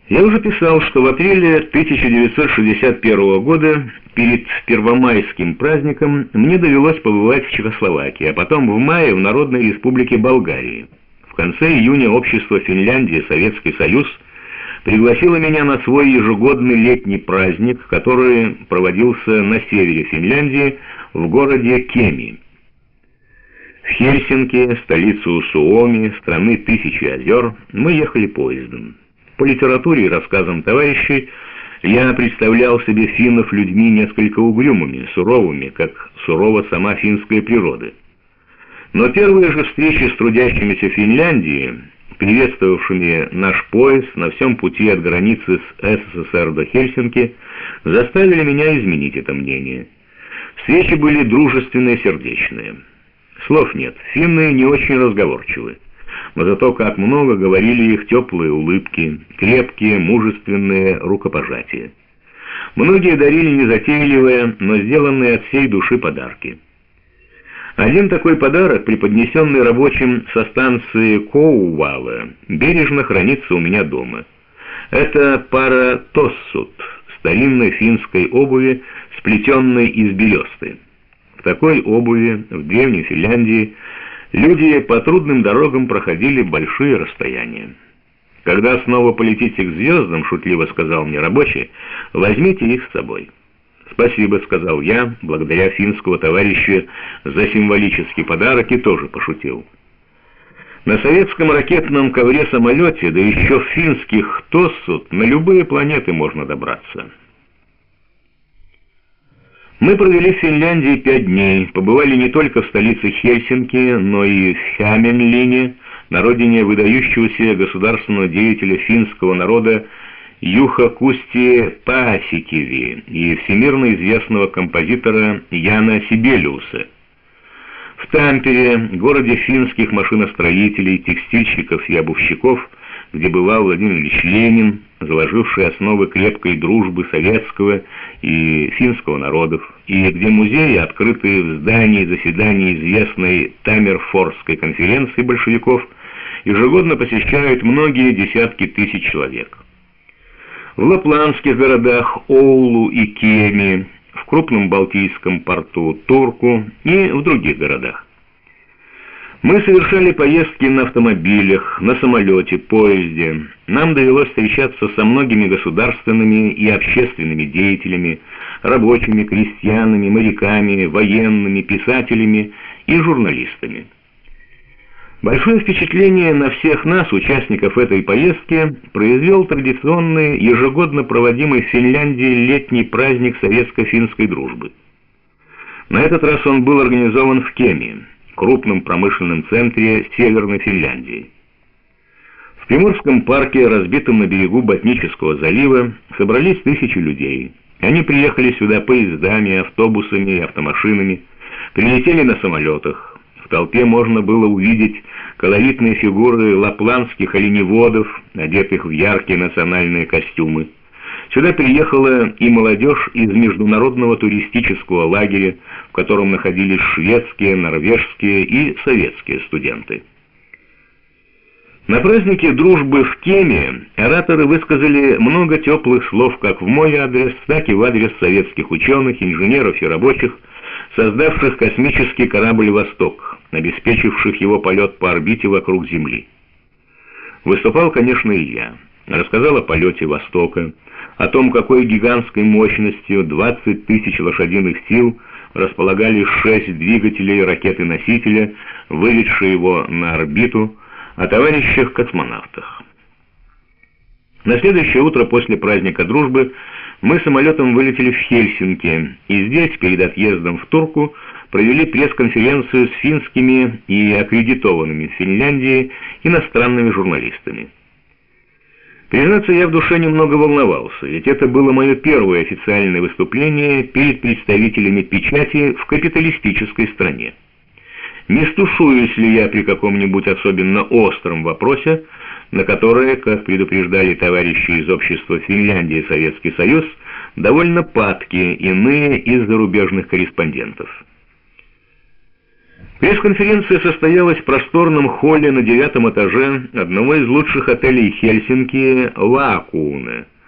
Я уже писал, что в апреле 1961 года, перед Первомайским праздником, мне довелось побывать в Чехословакии, а потом в мае в Народной Республике Болгарии. В конце июня общество Финляндии «Советский Союз» пригласило меня на свой ежегодный летний праздник, который проводился на севере Финляндии, в городе Кеми. В Хельсинки, столицу Суоми, страны Тысячи озер, мы ехали поездом. По литературе и рассказам товарищей я представлял себе финнов людьми несколько угрюмыми, суровыми, как сурова сама финская природа. Но первые же встречи с трудящимися Финляндии, приветствовавшими наш поезд на всем пути от границы с СССР до Хельсинки, заставили меня изменить это мнение. Встречи были дружественные, сердечные. Слов нет, финны не очень разговорчивы. Но зато как много говорили их теплые улыбки, крепкие, мужественные рукопожатия. Многие дарили незатейливые, но сделанные от всей души подарки. Один такой подарок, преподнесенный рабочим со станции Коувала, бережно хранится у меня дома. Это пара тоссут, старинной финской обуви, сплетенной из бересты. В такой обуви в древней Финляндии люди по трудным дорогам проходили большие расстояния. «Когда снова полетите к звездам, — шутливо сказал мне рабочий, — возьмите их с собой». «Спасибо, — сказал я, благодаря финского товарища за символический подарок, и тоже пошутил. На советском ракетном ковре-самолете, да еще в финских тоссут, на любые планеты можно добраться». Мы провели в Финляндии 5 дней, побывали не только в столице Хельсинки, но и в Хяменлине, на родине выдающегося государственного деятеля финского народа Юха Кусти Паасикиви и всемирно известного композитора Яна Сибелиуса. В Тампере, городе финских машиностроителей, текстильщиков и обувщиков, где бывал Владимир Ильич Ленин, заложивший основы крепкой дружбы советского и финского народов, и где музеи, открытые в здании заседаний известной Таммерфорской конференции большевиков, ежегодно посещают многие десятки тысяч человек. В лапландских городах Оулу и Кеми, в крупном балтийском порту Турку и в других городах. Мы совершали поездки на автомобилях, на самолете, поезде. Нам довелось встречаться со многими государственными и общественными деятелями, рабочими, крестьянами, моряками, военными, писателями и журналистами. Большое впечатление на всех нас, участников этой поездки, произвел традиционный, ежегодно проводимый в Финляндии летний праздник советско-финской дружбы. На этот раз он был организован в Кеми, крупном промышленном центре Северной Финляндии. В Приморском парке, разбитом на берегу Ботнического залива, собрались тысячи людей. Они приехали сюда поездами, автобусами и автомашинами, прилетели на самолетах. В толпе можно было увидеть колоритные фигуры лапландских оленеводов, одетых в яркие национальные костюмы. Сюда приехала и молодежь из международного туристического лагеря, в котором находились шведские, норвежские и советские студенты. На празднике дружбы в Кеми ораторы высказали много теплых слов как в мой адрес, так и в адрес советских ученых, инженеров и рабочих, создавших космический корабль «Восток», обеспечивших его полет по орбите вокруг Земли. Выступал, конечно, и я. Рассказал о полете «Востока», о том, какой гигантской мощностью 20 тысяч лошадиных сил располагали 6 двигателей ракеты-носителя, выведшие его на орбиту, о товарищах-космонавтах. На следующее утро после праздника дружбы мы самолетом вылетели в Хельсинки, и здесь, перед отъездом в Турку, провели пресс-конференцию с финскими и аккредитованными в Финляндии иностранными журналистами. Признаться, я в душе немного волновался, ведь это было мое первое официальное выступление перед представителями печати в капиталистической стране. Не стушуюсь ли я при каком-нибудь особенно остром вопросе, на которое, как предупреждали товарищи из общества Финляндии и Советский Союз, довольно падки иные из зарубежных корреспондентов. Пресс-конференция состоялась в просторном холле на 9-м этаже одного из лучших отелей Хельсинки «Вакууне».